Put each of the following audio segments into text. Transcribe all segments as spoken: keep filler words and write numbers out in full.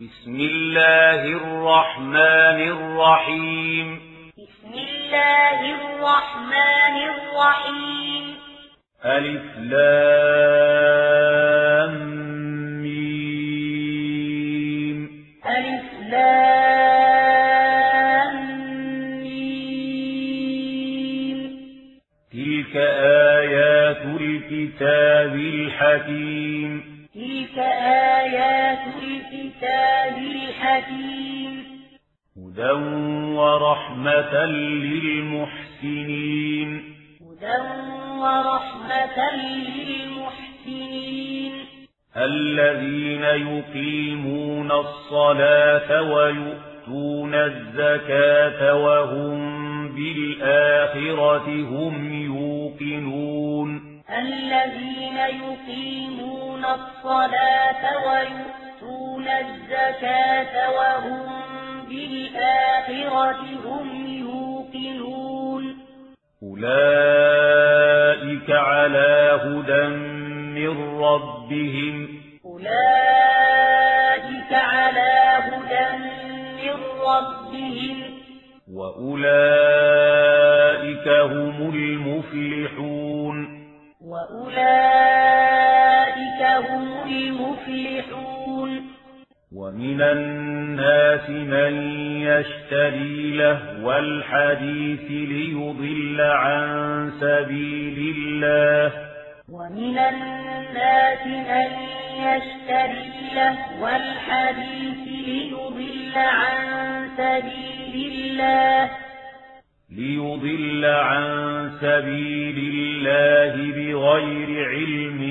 بسم الله الرحمن الرحيم بسم الله الرحمن الرحيم ألف لام ميم ألف لام ميم تلك آيات الكتاب الحكيم تلك آيات الكتاب الحكيم هدى ورحمة للمحسنين هدى ورحمة للمحسنين الذين يقيمون الصلاة ويؤتون الزكاة وهم بالآخرة هم يوقنون الذين يقيمون الصلاة ويؤتون الزكاة وهم بالآخرة هم يوقنون أولئك على هدى من ربهم أولئك على هدى من ربهم وأولئك هم المفلحون وأولئك هم المفلحون ومن الناس من يشتري لهو الحديث ليضل عن سبيل الله ومن الناس من يشتري لهو الحديث ليضل عن سبيل الله ليضل عن سبيل الله بغير علم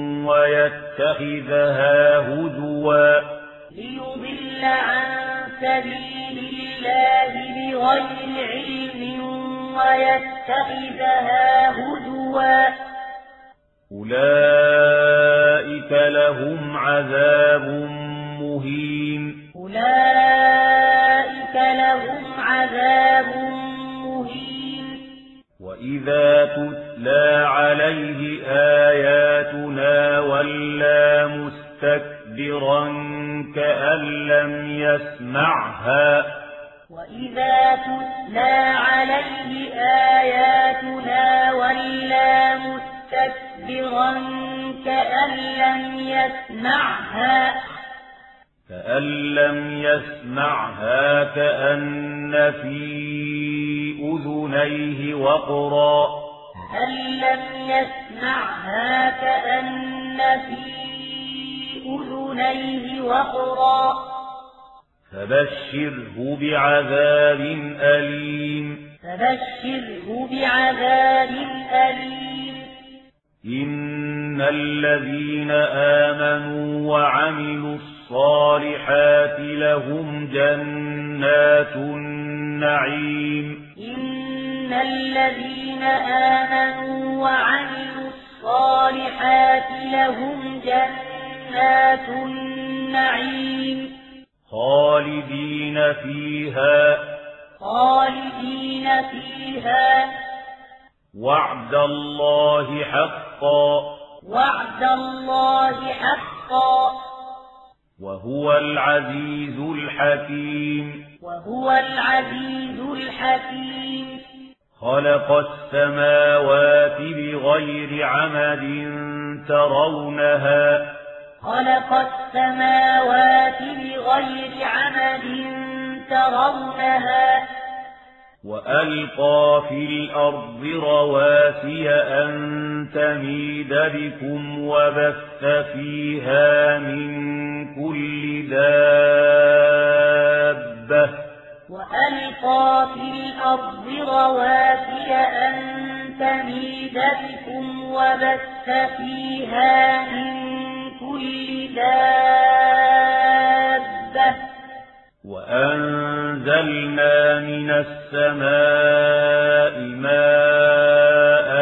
ويتخذها هزوا ليضل عن سبيل الله بغير علم ويتخذها هزوا أولئك لهم عذاب مهين أولئك لهم عذاب مهين وإذا تتلى عليه آياتنا ولى مستكبرا كأن لم يسمعها وإذا تتلى عليه آياتنا ولى مستكبرا كأن لم يسمعها كأن لم يسمعها كأن في أذنيه وقرا كأن لم يسمعها كأن في أذنيه وقرا فبشره بعذاب أليم فبشره بعذاب أليم إن الذين آمنوا وعملوا الصالحات لهم جنات النعيم إن الذين آمنوا وعملوا الصالحات لهم جنات النعيم خالدين فيها خالدين فيها وعد الله حقا وعد الله حقا وهو العزيز الحكيم وهو العزيز الحكيم خلق السماوات بغير عمد ترونها خلق السماوات بغير عمد ترونها وألقى في الأرض رواسي أن تميد بكم وبث فيها من كل دابة وألقى في الأرض رواسي أن تميد بكم وبث فيها من كل دابة وأنزلنا من السماء ماء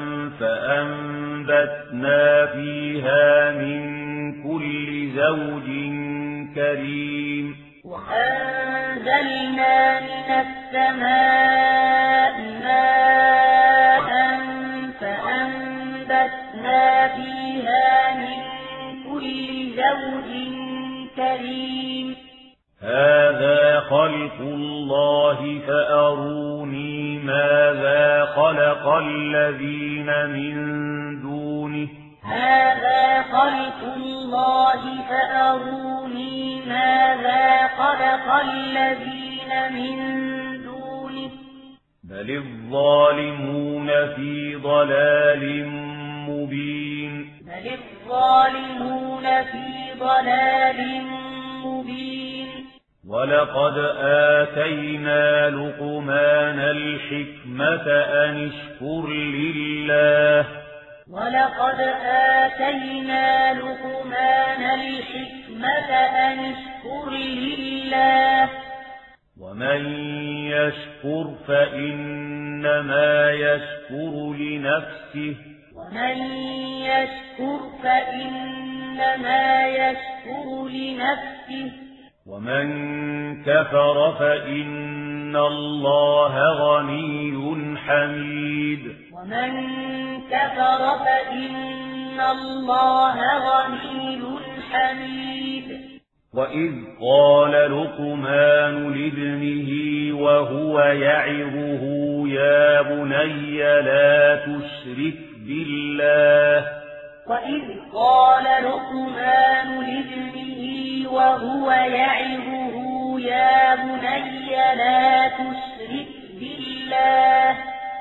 فأنبتنا فيها من كل زوج كريم وأنزلنا من السماء ماء فأنبتنا فيها من كل زوج كريم الرجيم هذا خلق الله فأروني ماذا خلق الذين من دونه هذا خلق الله فأروني ماذا خلق الذين من دونه بل الظالمون في ضلال مبين بل الظالمون في ضلال مبين ولقد آتينا لقمان الحكمة أن اشكر لله ولقد آتينا لقمان الحكمة أن اشكر لله ومن يشكر فإنما يشكر لنفسه ومن يشكر فإنما يشكر لنفسه ومن كفر فإن الله غني حميد ومن كفر فإن الله غني حميد وإذ قال لقمان لابنه وهو يعظه يا بني لا تشرك بالله وإذ قال لقمان لابنه وهو يعظه يا بني لا تشرك بالله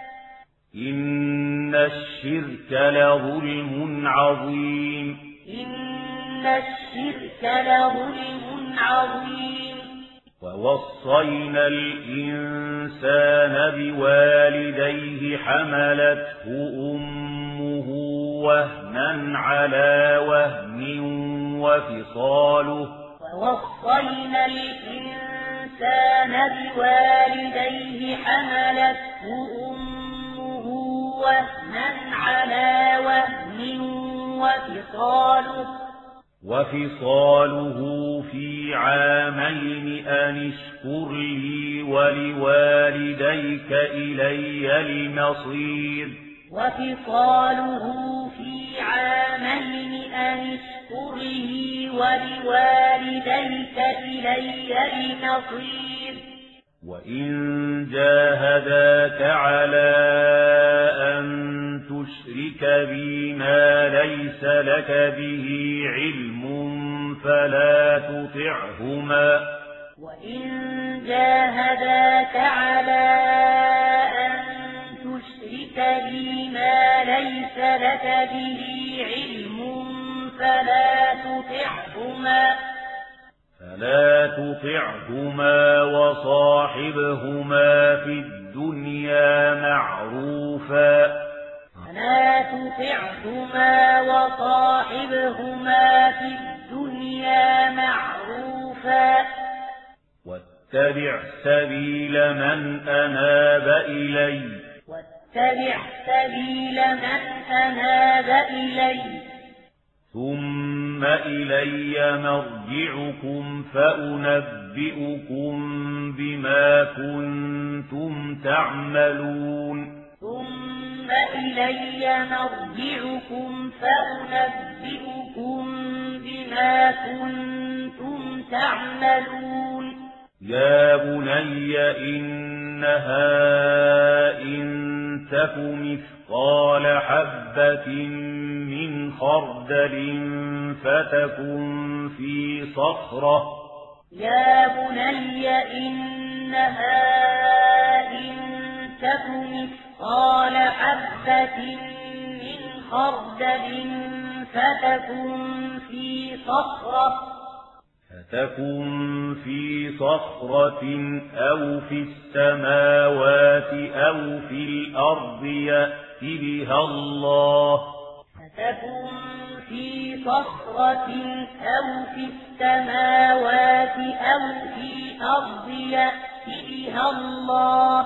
إن الشرك لظلم عظيم إن الشرك لظلم عظيم ووصينا الإنسان بوالديه حملته أمه وهنا على وهن وفصاله ووصينا الإنسان بوالديه حملته أمه وهنا على وهن وفصاله وفصاله في عامين أن اشكر لي ولوالديك إلي المصير وفصاله في عامين أن اشكر لي ولوالديك إلي المصير وإن جاهداك على أن تشرك بي ما ليس لك به علم فلا تطعهما وإن جاهداك على أن تشرك بي ما ليس لك به علم فلا تطعهما فلا تطعهما وصاحبهما في الدنيا معروفا فلا تطعهما وصاحبهما في الدنيا معروفا واتبع سبيل من أناب إلي واتبع سبيل من أناب إلي ثم إلي مرجعكم فأنبئكم بما كنتم تعملون ثم إلي مرجعكم فأنبئكم بما كنتم تعملون يا بني إنها إن تك مثقال حبة من خردل فتكن في صخرة يا بني إنها إن تك مثقال حبة من خردل فتكن في صخرة فتكن في صخرة أو في السماوات أو في الأرض يأت بها الله فتكن في صخرة أو في السماوات أو في الأرض يأت بها الله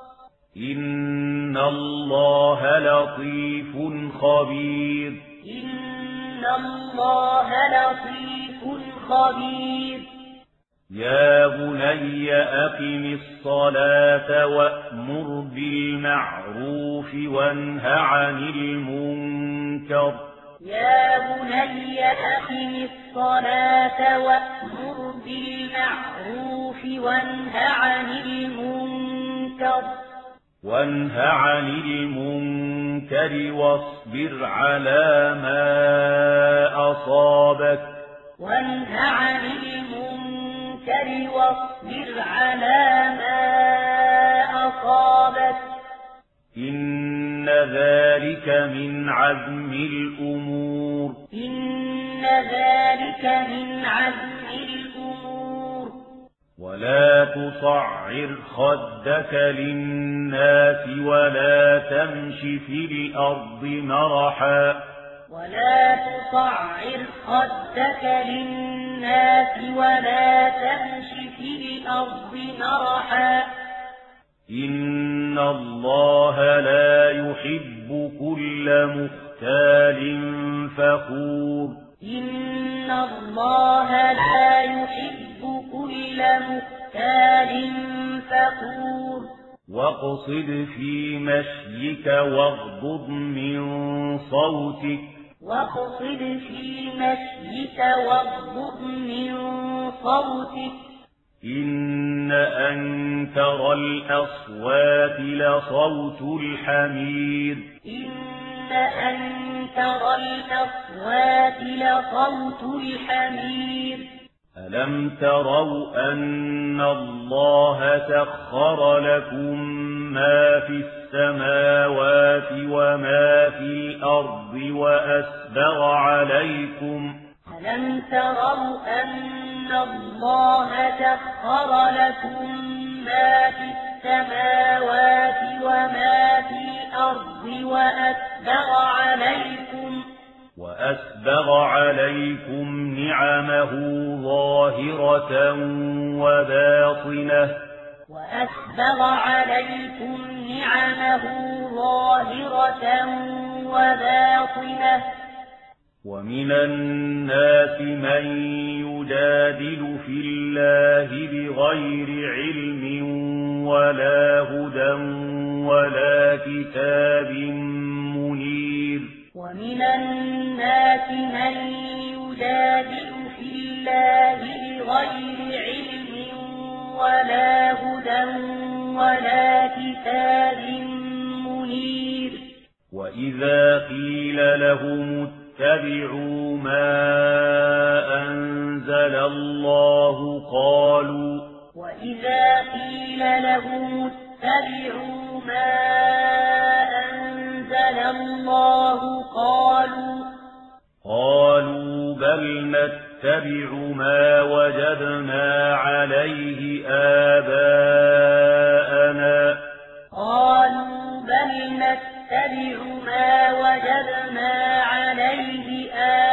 إن الله لطيف خبير إن الله لطيف خبير يا بني أقم الصلاة وأمر بالمعروف وانه عن المنكر يا بني أقم الصلاة الصلاة وأمر بالمعروف وانه عن المنكر وانه عن المنكر واصبر على ما أصابك وانه عن المنكر واصبر على ما أصابك إن ذلك من عزم الأمور إن ذلك من عزم الأمور ولا تصعر خدك للناس ولا تمش في الأرض مرحا ولا تصعر خدك للناس ولا تمش في الأرض مرحا إن الله لا يحب كل مختال فخور إن الله لا يحب كل مختال فخور واقصد في مشيك واغضض من صوتك واقصد في مشيك واغضض من صوتك إن أنكر الأصوات لصوت الحمير إن أنكر الأصوات لصوت الحمير ألم تروا أن الله سخر لكم ما في السماوات وما في الأرض وأسبغ عليكم ألم تروا أن الله سخر لكم ما في السماوات وما في الأرض وأسبغ عليكم وأسبغ عليكم نعمه ظاهرة وباطنة وأسبغ عليكم نعمه ظاهرة وباطنة ومن الناس من يجادل في الله بغير علم ولا هدى ولا كتاب منير ومن الناس من يجادل في الله بغير علم ولا هدى ولا كتاب منير وإذا قيل لهم اتبعوا ما أنزل الله قالوا وإذا قيل لهم اتبعوا ما أنزل الله قالوا قالوا بل نتبع ما وجدنا عليه آباءنا قالوا بل نتبع ما وجدنا عليه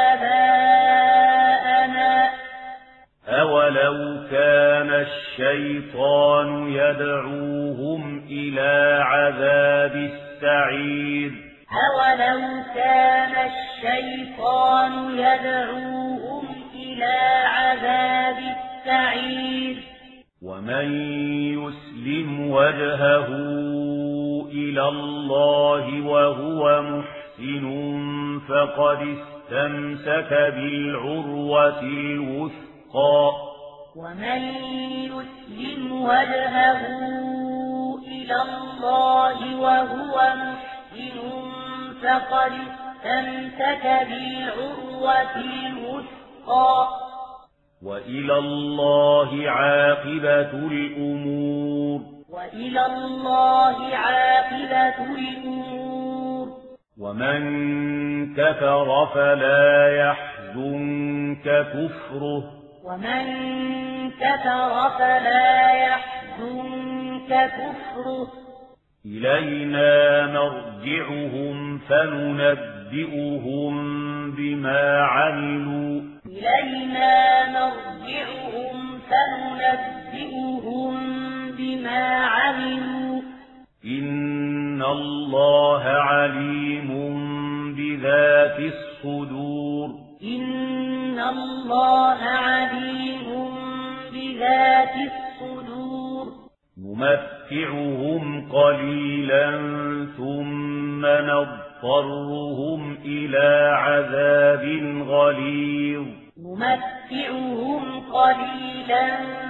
آباءنا أولو كان الشيطان يدعوهم إلى عذاب السعير أولو كان الشيطان يدعوهم إلى عذاب السعير ومن يسلم وجهه إلى الله وهو محسن فقد استمسك بالعروة الوثقى ومن يسلم وجهه إلى الله وهو محسن فقد استمسك بالعروة الوثقى وإلى الله عاقبة الأمور وإلى الله عاقبة الأمور ومن كفر فلا يحزنك كفره ومن كفر فلا يحزنك كفره إلينا مرجعهم فننبئهم بما عملوا إلينا مرجعهم فننبئهم بما عملوا إن الله عليم بذات الصدور إن الله عليم بذات الصدور نمتعهم قليلا ثم نضطرهم إلى عذاب غليظ نمتعهم قليلا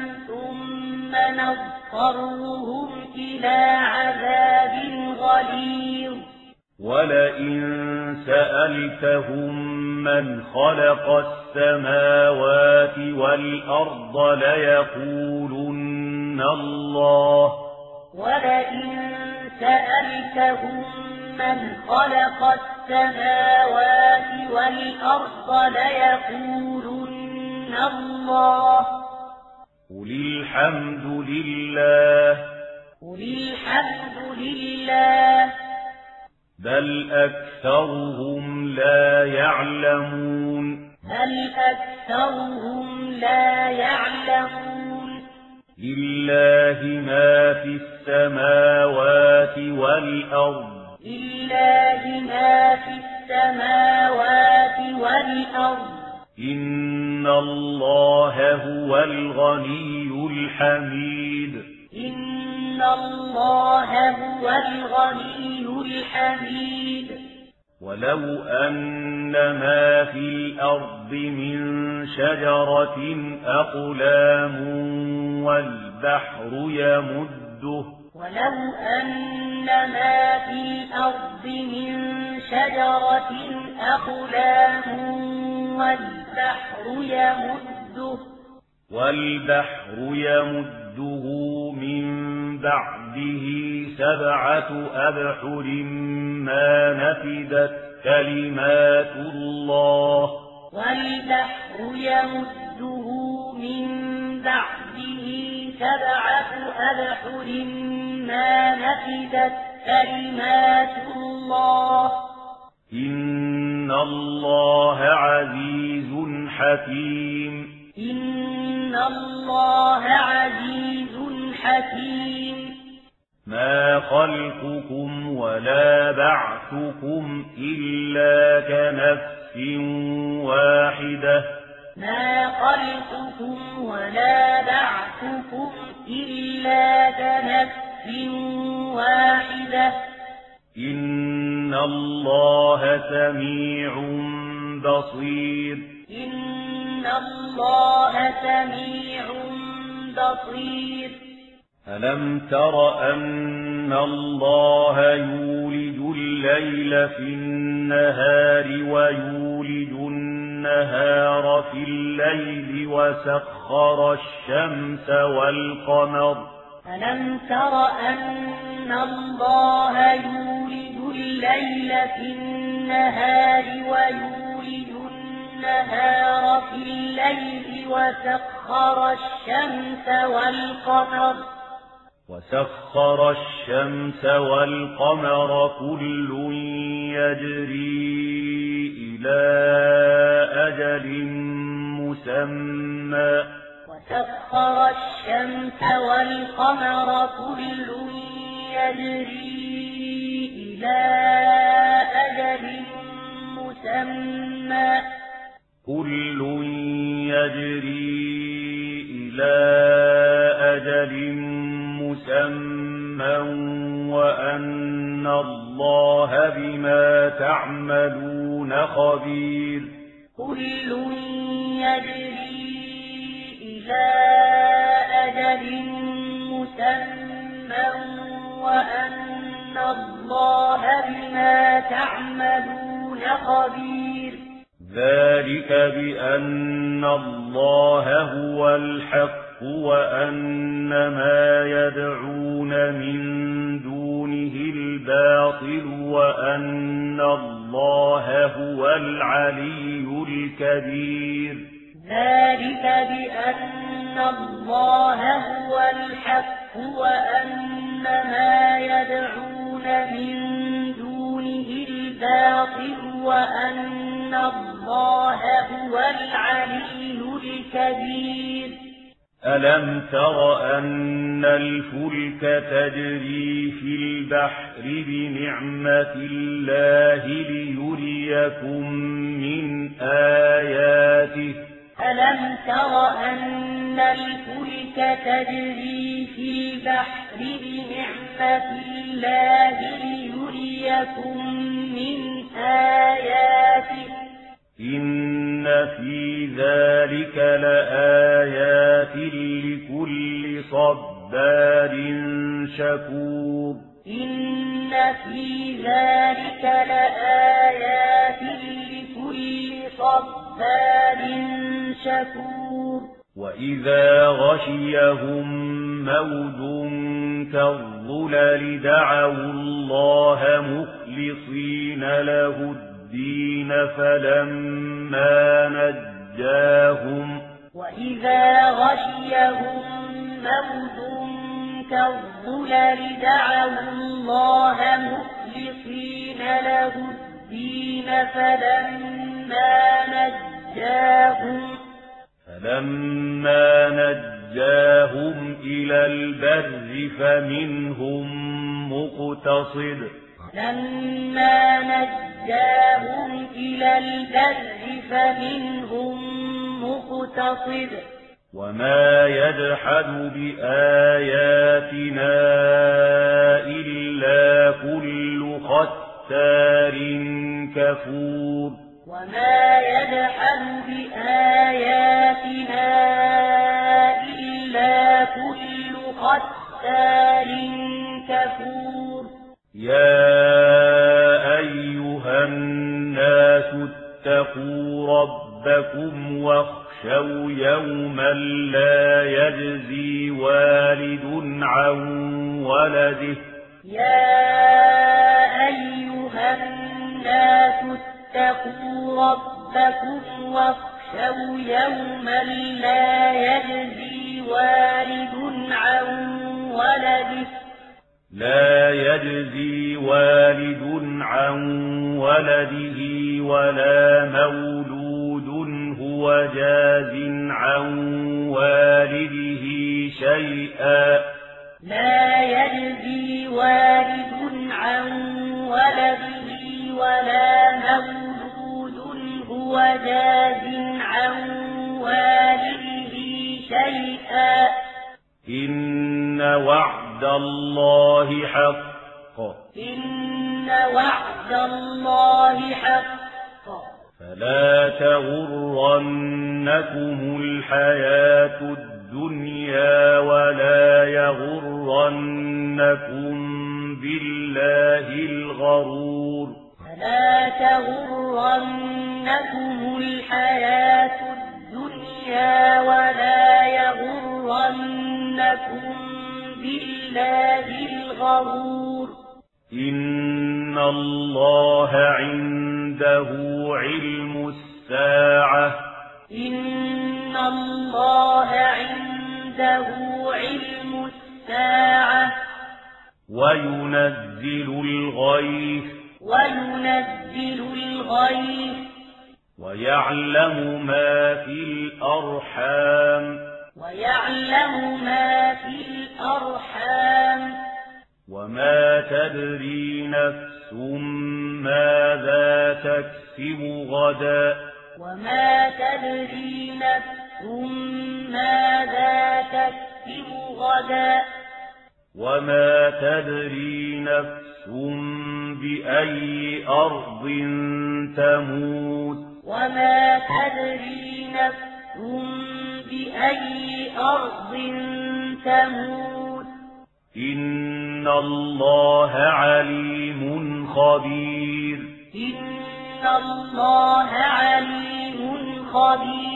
ثم نضطرهم إلى عذاب غليظ ولئن سألتهم من خلق السماوات والأرض ليقولن الله ولئن سألتهم من خلق السماوات والأرض ليقولن الله قل الحمد لله قل الحمد لله بل أكثرهم لا يعلمون بل أكثرهم لا يعلمون لله ما في السماوات والأرض لله ما في السماوات والأرض إن الله هو الغني الحميد إن الله هو الغني الحميد ولو أن ما في الأرض من شجرة أقلام والبحر يمده ولو أن ما في الأرض من شجرة أقلام والبحر يمده والبحر يمده من بعده سبعة أبحر ما نفدت كلمات الله والبحر يمده من بعده سبعة أبحر ما نفدت كلمات الله إن الله عزيز حكيم إن الله عزيز حكيم ما خلقكم ولا بعثكم إلا كنفس واحدة ما خلقكم ولا بعثكم إلا كنفس واحدة إن الله سميع بصير إن الله سميع بصير ألم تر أن الله يولج الليل في النهار ويولج النهار في الليل وسخر الشمس والقمر ألم تر أن الله يولج الليل في النهار ويولج النهار في الليل وسخر الشمس والقمر وسخر الشمس والقمر كل يجري إلى أجل مسمى وسخر الشمس والقمر كل يجري إلى أجل مسمى كل يجري إلى أجل مسمى وأن الله بما تعملون خبير كل يجري إلى أجل مسمى وأن الله بما تعملون خبير ذلك بأن الله هو الحق وأن ما يدعون من دونه الباطل وأن الله هو العلي الكبير ذلك بأن الله هو الحق وأن ما يدعون من دونه الباطل وأن الله هو العلي الكبير ألم تر أن الفلك تجري في البحر بنعمة الله ليريكم من آياته ألم تر أن الفلك تجري في البحر بنعمة الله ليريكم من آياته إن في ذلك لآيات لكل صبار شكور إن في ذلك لآيات لكل صبار شكور وإذا غشيهم موج كالظلل دعوا الله مخلصين له الدين فلما نجاهم وإذا غشيهم موج كالظلل دعوا الله مخلصين له الدين فلما نجاهم فلما نجاهم إلى البر فمنهم مقتصد لما نجاهم إلى البر فمنهم مقتصد وما يجحد بآياتنا إلا كل ختار كفور وما يجحد بآياتنا إلا كل ختار كفور يا أيها الناس اتقوا ربكم واخشوا يوما لا يجزي والد عن ولده يا أيها الناس اتقوا ربكم واخشوا يوما لا يجزي والد عن ولده لا يجزي والد عن ولده ولا مولود هو جاز عن والده شيئا لا يجزي والد عن ولده ولا مولود هو جاز عن والده شيئا إن وعد الله حق إن وعد الله حق فلا تغرنكم الحياة الدنيا ولا يغرنكم بالله الغرور فلا تغرنكم الحياة الدنيا ولا يغرنكم بالله الغرور إن الله عنده علم الساعة إن الله عنده علم الساعة وينزل الغيث وينزل الغيث ويعلم ما في الأرحام ويعلم ما في الأرحام وما تدري نفس ماذا تكسب غدا وما تدري نفس ماذا تكسب غدا وما تدري نفس بأي أرض تموت وما تدري نفس بأي أرض تموت إن الله عليم خبير إن الله عليم خبير